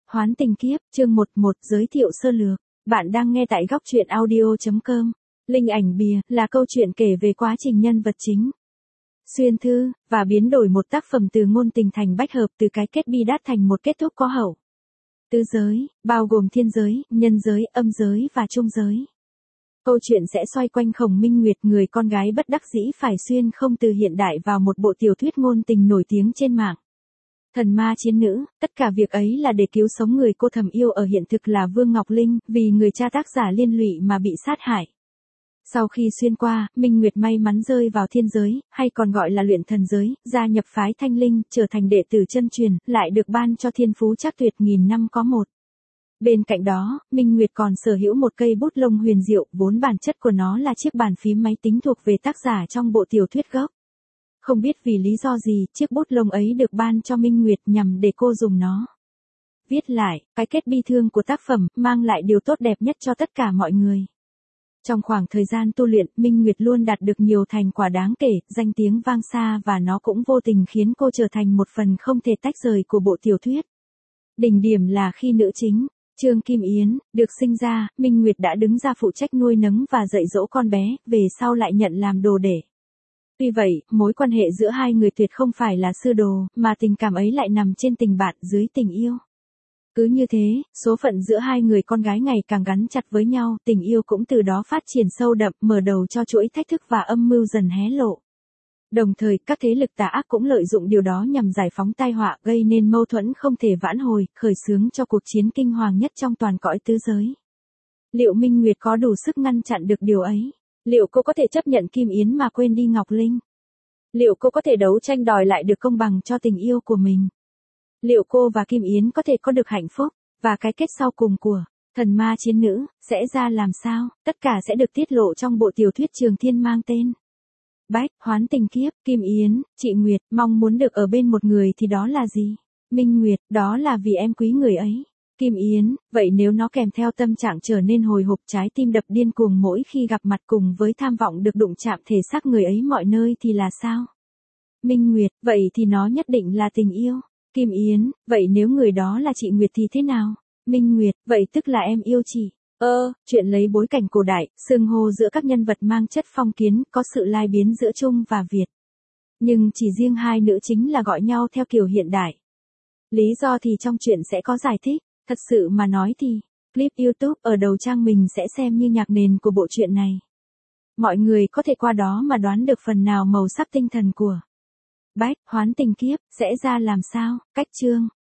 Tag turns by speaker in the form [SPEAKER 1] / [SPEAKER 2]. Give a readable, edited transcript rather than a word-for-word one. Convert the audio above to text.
[SPEAKER 1] Hoán tình kiếp, chương 11 giới thiệu sơ lược. Bạn đang nghe tại góc truyện audio.com. Linh ảnh bìa là câu chuyện kể về quá trình nhân vật chính xuyên thư và biến đổi một tác phẩm từ ngôn tình thành bách hợp, từ cái kết bi đát thành một kết thúc có hậu. Tứ giới, bao gồm thiên giới, nhân giới, âm giới và trung giới. Câu chuyện sẽ xoay quanh Khổng Minh Nguyệt, người con gái bất đắc dĩ phải xuyên không từ hiện đại vào một bộ tiểu thuyết ngôn tình nổi tiếng trên mạng. Thần ma chiến nữ, tất cả việc ấy là để cứu sống người cô thầm yêu ở hiện thực là Vương Ngọc Linh, vì người cha tác giả liên lụy mà bị sát hại. Sau khi xuyên qua, Minh Nguyệt may mắn rơi vào thiên giới, hay còn gọi là luyện thần giới, gia nhập phái Thanh Linh, trở thành đệ tử chân truyền, lại được ban cho thiên phú trắc tuyệt nghìn năm có một. Bên cạnh đó, Minh Nguyệt còn sở hữu một cây bút lông huyền diệu, vốn bản chất của nó là chiếc bàn phím máy tính thuộc về tác giả trong bộ tiểu thuyết gốc. Không biết vì lý do gì, chiếc bút lông ấy được ban cho Minh Nguyệt nhằm để cô dùng nó viết lại cái kết bi thương của tác phẩm, mang lại điều tốt đẹp nhất cho tất cả mọi người. Trong khoảng thời gian tu luyện, Minh Nguyệt luôn đạt được nhiều thành quả đáng kể, danh tiếng vang xa, và nó cũng vô tình khiến cô trở thành một phần không thể tách rời của bộ tiểu thuyết. Đỉnh điểm là khi nữ chính, Trương Kim Yến, được sinh ra, Minh Nguyệt đã đứng ra phụ trách nuôi nấng và dạy dỗ con bé, về sau lại nhận làm đồ để. Tuy vậy, mối quan hệ giữa hai người tuyệt không phải là sư đồ, mà tình cảm ấy lại nằm trên tình bạn dưới tình yêu. Cứ như thế, số phận giữa hai người con gái ngày càng gắn chặt với nhau, tình yêu cũng từ đó phát triển sâu đậm, mở đầu cho chuỗi thách thức và âm mưu dần hé lộ. Đồng thời, các thế lực tà ác cũng lợi dụng điều đó nhằm giải phóng tai họa, gây nên mâu thuẫn không thể vãn hồi, khởi xướng cho cuộc chiến kinh hoàng nhất trong toàn cõi tứ giới. Liệu Minh Nguyệt có đủ sức ngăn chặn được điều ấy? Liệu cô có thể chấp nhận Kim Yến mà quên đi Ngọc Linh? Liệu cô có thể đấu tranh đòi lại được công bằng cho tình yêu của mình? Liệu cô và Kim Yến có thể có được hạnh phúc? Và cái kết sau cùng của thần ma chiến nữ sẽ ra làm sao? Tất cả sẽ được tiết lộ trong bộ tiểu thuyết Trường Thiên mang tên Bách, Hoán tình kiếp. Kim Yến, chị Nguyệt, mong muốn được ở bên một người thì đó là gì? Minh Nguyệt, đó là vì em quý người ấy. Kim Yến, vậy nếu nó kèm theo tâm trạng trở nên hồi hộp, trái tim đập điên cuồng mỗi khi gặp mặt, cùng với tham vọng được đụng chạm thể xác người ấy mọi nơi thì là sao? Minh Nguyệt, vậy thì nó nhất định là tình yêu. Kim Yến, vậy nếu người đó là chị Nguyệt thì thế nào? Minh Nguyệt, vậy tức là em yêu chị. Chuyện lấy bối cảnh cổ đại, xưng hô giữa các nhân vật mang chất phong kiến, có sự lai biến giữa Trung và Việt. Nhưng chỉ riêng hai nữ chính là gọi nhau theo kiểu hiện đại. Lý do thì trong chuyện sẽ có giải thích. Thật sự mà nói thì, clip YouTube ở đầu trang mình sẽ xem như nhạc nền của bộ truyện này. Mọi người có thể qua đó mà đoán được phần nào màu sắc tinh thần của Bách, Hoán tình kiếp sẽ ra làm sao. Cách chương